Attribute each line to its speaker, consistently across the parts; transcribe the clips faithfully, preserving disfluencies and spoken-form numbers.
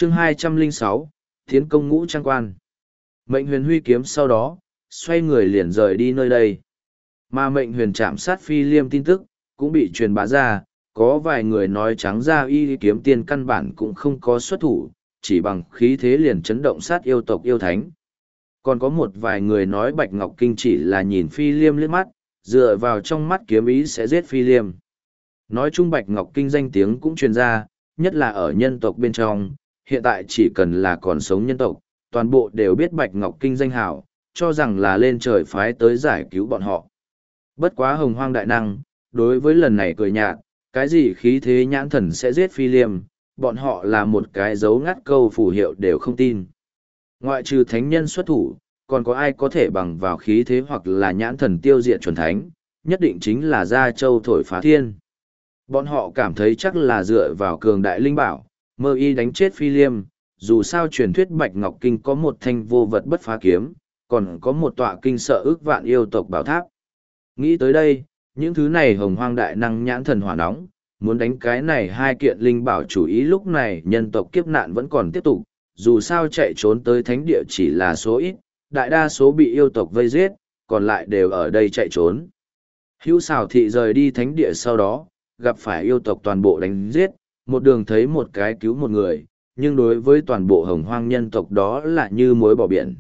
Speaker 1: chương hai trăm lẻ sáu, Tiến công ngũ trang quan. Mệnh huyền huy kiếm sau đó, xoay người liền rời đi nơi đây. Mà mệnh huyền chạm sát phi liêm tin tức, cũng bị truyền bá ra, có vài người nói trắng ra y kiếm tiên căn bản cũng không có xuất thủ, chỉ bằng khí thế liền chấn động sát yêu tộc yêu thánh. Còn có một vài người nói Bạch Ngọc Kinh chỉ là nhìn phi liêm liếc mắt, dựa vào trong mắt kiếm ý sẽ giết phi liêm. Nói chung Bạch Ngọc Kinh danh tiếng cũng truyền ra, nhất là ở nhân tộc bên trong, hiện tại chỉ cần là còn sống nhân tộc, toàn bộ đều biết Bạch Ngọc Kinh danh hào, cho rằng là lên trời phái tới giải cứu bọn họ. Bất quá hồng hoang đại năng, đối với lần này cười nhạt, cái gì khí thế nhãn thần sẽ giết phi liêm, bọn họ là một cái dấu ngắt câu phù hiệu đều không tin. Ngoại trừ thánh nhân xuất thủ, còn có ai có thể bằng vào khí thế hoặc là nhãn thần tiêu diệt chuẩn thánh, nhất định chính là Gia Châu thổi phá thiên. Bọn họ cảm thấy chắc là dựa vào cường đại linh bảo, mơ y đánh chết phi liêm, dù sao truyền thuyết Bạch Ngọc Kinh có một thanh vô vật bất phá kiếm, còn có một tọa kinh sợ ước vạn yêu tộc bảo tháp. Nghĩ tới đây, những thứ này hồng hoang đại năng nhãn thần hỏa nóng, muốn đánh cái này hai kiện linh bảo chủ ý lúc này nhân tộc kiếp nạn vẫn còn tiếp tục, dù sao chạy trốn tới thánh địa chỉ là số ít, đại đa số bị yêu tộc vây giết, còn lại đều ở đây chạy trốn. Hữu xảo thị rời đi thánh địa sau đó, gặp phải yêu tộc toàn bộ đánh giết, một đường thấy một cái cứu một người, nhưng đối với toàn bộ hồng hoang nhân tộc đó là như muối bỏ biển.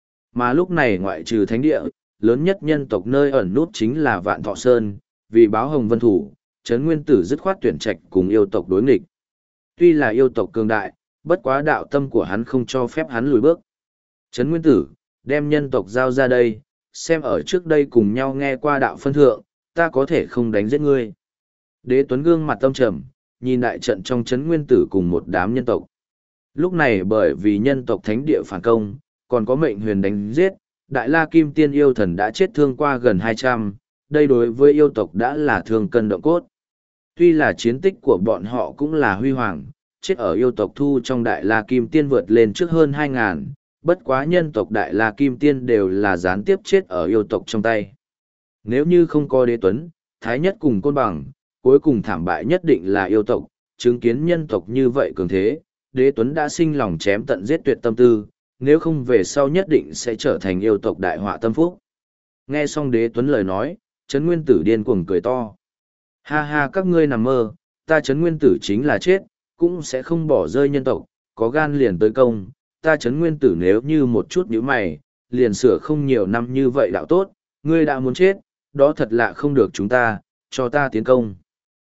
Speaker 1: Mà lúc này ngoại trừ thánh địa, lớn nhất nhân tộc nơi ẩn nút chính là Vạn Thọ Sơn, vì báo hồng vân thủ, Trấn Nguyên Tử dứt khoát tuyển trạch cùng yêu tộc đối nghịch. Tuy là yêu tộc cường đại, bất quá đạo tâm của hắn không cho phép hắn lùi bước. Trấn Nguyên Tử, đem nhân tộc giao ra đây, xem ở trước đây cùng nhau nghe qua đạo phân thượng, ta có thể không đánh giết ngươi. Đế Tuấn gương mặt tâm trầm, nhìn đại trận trong Trấn Nguyên Tử cùng một đám nhân tộc. Lúc này bởi vì nhân tộc thánh địa phản công, còn có mệnh huyền đánh giết, Đại La Kim Tiên yêu thần đã chết thương qua gần hai trăm, đây đối với yêu tộc đã là thương cân động cốt. Tuy là chiến tích của bọn họ cũng là huy hoàng, chết ở yêu tộc thu trong Đại La Kim Tiên vượt lên trước hơn hai ngàn, bất quá nhân tộc Đại La Kim Tiên đều là gián tiếp chết ở yêu tộc trong tay. Nếu như không có Đế Tuấn, Thái Nhất cùng Côn Bằng, cuối cùng thảm bại nhất định là yêu tộc, chứng kiến nhân tộc như vậy cường thế, Đế Tuấn đã sinh lòng chém tận giết tuyệt tâm tư, nếu không về sau nhất định sẽ trở thành yêu tộc đại họa tâm phúc. Nghe xong Đế Tuấn lời nói, Trấn Nguyên Tử điên cuồng cười to. Ha ha các ngươi nằm mơ, ta Trấn Nguyên Tử chính là chết, cũng sẽ không bỏ rơi nhân tộc, có gan liền tới công, ta Trấn Nguyên Tử nếu như một chút nhíu mày, liền sửa không nhiều năm như vậy đạo tốt, ngươi đã muốn chết, đó thật lạ không được chúng ta, cho ta tiến công.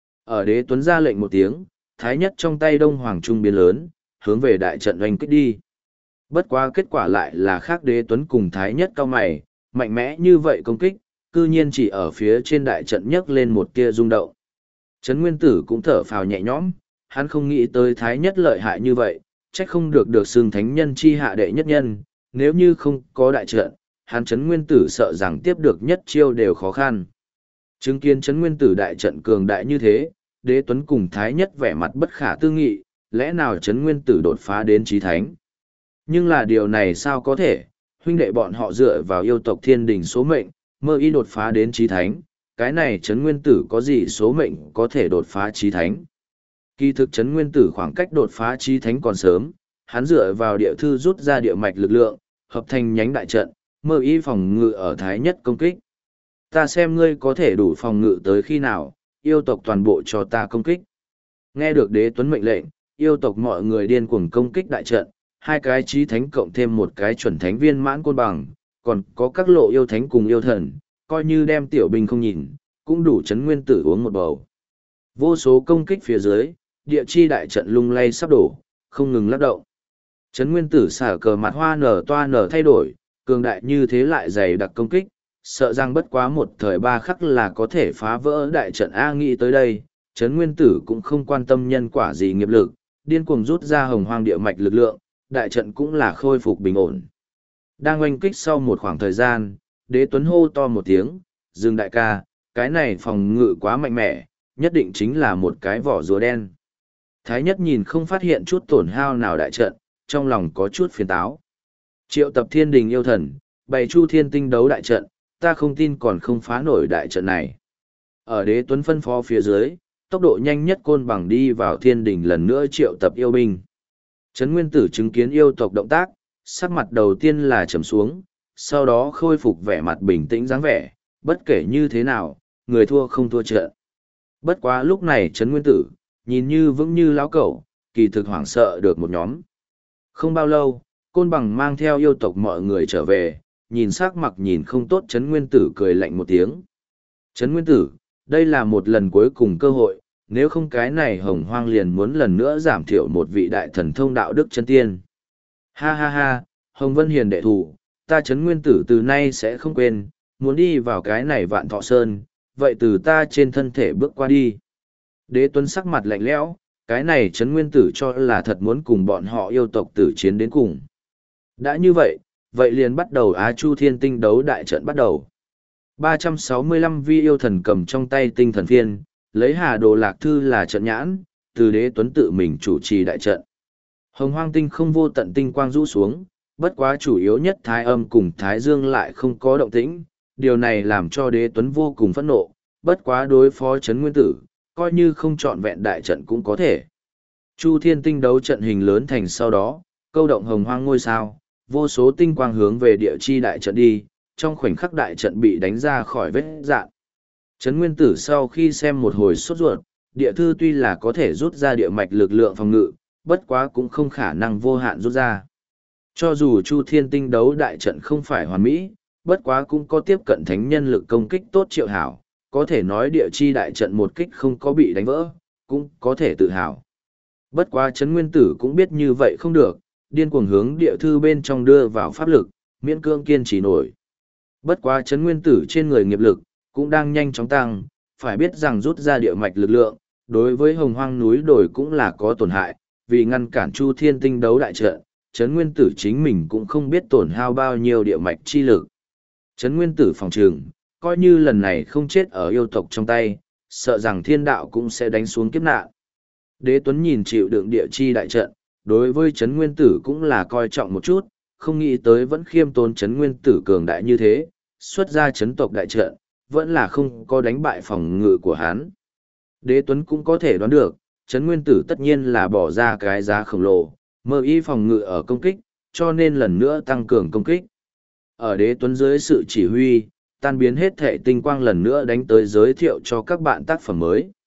Speaker 1: Ở Đế Tuấn ra lệnh một tiếng, Thái Nhất trong tay Đông Hoàng Trung biến lớn, hướng về đại trận oanh kích đi. Bất quá kết quả lại là khác Đế Tuấn cùng Thái Nhất cao mày, mạnh mẽ như vậy công kích, cư nhiên chỉ ở phía trên đại trận nhấc lên một tia rung động. Trấn Nguyên Tử cũng thở phào nhẹ nhõm, hắn không nghĩ tới Thái Nhất lợi hại như vậy, trách không được được xưng thánh nhân chi hạ đệ nhất nhân, nếu như không có đại trận, hắn Trấn Nguyên Tử sợ rằng tiếp được nhất chiêu đều khó khăn. Chứng kiến Trấn Nguyên Tử đại trận cường đại như thế, Đế Tuấn cùng Thái Nhất vẻ mặt bất khả tư nghị, lẽ nào Trấn Nguyên Tử đột phá đến chí thánh? Nhưng là điều này sao có thể, huynh đệ bọn họ dựa vào yêu tộc thiên đình số mệnh, mơ y đột phá đến chí thánh, cái này Trấn Nguyên Tử có gì số mệnh có thể đột phá chí thánh? Kỳ thực Trấn Nguyên Tử khoảng cách đột phá chí thánh còn sớm, hắn dựa vào địa thư rút ra địa mạch lực lượng, hợp thành nhánh đại trận, mơ y phòng ngự ở Thái Nhất công kích. Ta xem ngươi có thể đủ phòng ngự tới khi nào, yêu tộc toàn bộ cho ta công kích. Nghe được Đế Tuấn mệnh lệnh, yêu tộc mọi người điên cuồng công kích đại trận, hai cái chí thánh cộng thêm một cái chuẩn thánh viên mãn Côn Bằng, còn có các lộ yêu thánh cùng yêu thần, coi như đem tiểu binh không nhìn, cũng đủ Trấn Nguyên Tử uống một bầu. Vô số công kích phía dưới, địa chi đại trận lung lay sắp đổ, không ngừng lắc động. Trấn Nguyên Tử xả cờ mặt hoa nở toa nở thay đổi, cường đại như thế lại dày đặc công kích, sợ rằng bất quá một thời ba khắc là có thể phá vỡ đại trận A. Nghĩ tới đây, Trấn Nguyên Tử cũng không quan tâm nhân quả gì nghiệp lực, điên cuồng rút ra hồng hoang địa mạch lực lượng, đại trận cũng là khôi phục bình ổn. Đang oanh kích sau một khoảng thời gian, Đế Tuấn hô to một tiếng, dừng đại ca, cái này phòng ngự quá mạnh mẽ, nhất định chính là một cái vỏ rùa đen. Thái Nhất nhìn không phát hiện chút tổn hao nào đại trận, trong lòng có chút phiền táo. Triệu tập thiên đình yêu thần, bày chu thiên tinh đấu đại trận, ta không tin còn không phá nổi đại trận này. Ở Đế Tuấn phân phó phía dưới, tốc độ nhanh nhất Côn Bằng đi vào thiên đình lần nữa triệu tập yêu binh. Trấn Nguyên Tử chứng kiến yêu tộc động tác, sắc mặt đầu tiên là trầm xuống, sau đó khôi phục vẻ mặt bình tĩnh dáng vẻ, bất kể như thế nào, người thua không thua trận. Bất quá lúc này Trấn Nguyên Tử, nhìn như vững như lão cẩu, kỳ thực hoảng sợ được một nhóm. Không bao lâu, Côn Bằng mang theo yêu tộc mọi người trở về, nhìn sắc mặt nhìn không tốt Trấn Nguyên Tử cười lạnh một tiếng. Trấn Nguyên Tử, đây là một lần cuối cùng cơ hội, nếu không cái này Hồng Hoang liền muốn lần nữa giảm thiểu một vị đại thần thông đạo đức chân tiên. Ha ha ha, Hồng Vân Hiền đệ thủ, ta Trấn Nguyên Tử từ nay sẽ không quên, muốn đi vào cái này Vạn Thọ Sơn, vậy từ ta trên thân thể bước qua đi. Đế Tuấn sắc mặt lạnh lẽo, cái này Trấn Nguyên Tử cho là thật muốn cùng bọn họ yêu tộc tử chiến đến cùng. Đã như vậy, vậy liền bắt đầu Á Chu Thiên Tinh đấu đại trận bắt đầu. ba trăm sáu mươi lăm vi yêu thần cầm trong tay tinh thần phiên, lấy Hà Đồ Lạc Thư là trận nhãn, từ Đế Tuấn tự mình chủ trì đại trận. Hồng Hoang tinh không vô tận tinh quang rũ xuống, bất quá chủ yếu nhất Thái Âm cùng Thái Dương lại không có động tĩnh, điều này làm cho Đế Tuấn vô cùng phẫn nộ, bất quá đối phó Trấn Nguyên Tử, coi như không chọn vẹn đại trận cũng có thể. Chu Thiên Tinh đấu trận hình lớn thành sau đó, câu động Hồng Hoang ngôi sao, vô số tinh quang hướng về địa chi đại trận đi, trong khoảnh khắc đại trận bị đánh ra khỏi vết dạn. Trấn Nguyên Tử sau khi xem một hồi sốt ruột, địa thư tuy là có thể rút ra địa mạch lực lượng phòng ngự, bất quá cũng không khả năng vô hạn rút ra. Cho dù Chu Thiên Tinh đấu đại trận không phải hoàn mỹ, bất quá cũng có tiếp cận thánh nhân lực công kích tốt triệu hảo, có thể nói địa chi đại trận một kích không có bị đánh vỡ, cũng có thể tự hào. Bất quá Trấn Nguyên Tử cũng biết như vậy không được, điên cuồng hướng địa thư bên trong đưa vào pháp lực, miễn cương kiên trì nổi. Bất quá Trấn Nguyên Tử trên người nghiệp lực, cũng đang nhanh chóng tăng, phải biết rằng rút ra địa mạch lực lượng, đối với Hồng Hoang núi đồi cũng là có tổn hại, vì ngăn cản Chu Thiên Tinh đấu đại trận, Trấn Nguyên Tử chính mình cũng không biết tổn hao bao nhiêu địa mạch chi lực. Trấn Nguyên Tử phòng trường, coi như lần này không chết ở yêu tộc trong tay, sợ rằng thiên đạo cũng sẽ đánh xuống kiếp nạn. Đế Tuấn nhìn chịu đựng địa chi đại trận, đối với Trấn Nguyên Tử cũng là coi trọng một chút, không nghĩ tới vẫn khiêm tốn Trấn Nguyên Tử cường đại như thế, xuất ra chấn tộc đại trận, vẫn là không có đánh bại phòng ngự của hắn. Đế Tuấn cũng có thể đoán được, Trấn Nguyên Tử tất nhiên là bỏ ra cái giá khổng lồ, mơ y phòng ngự ở công kích, cho nên lần nữa tăng cường công kích. Ở Đế Tuấn dưới sự chỉ huy, tan biến hết thể tinh quang lần nữa đánh tới giới thiệu cho các bạn tác phẩm mới.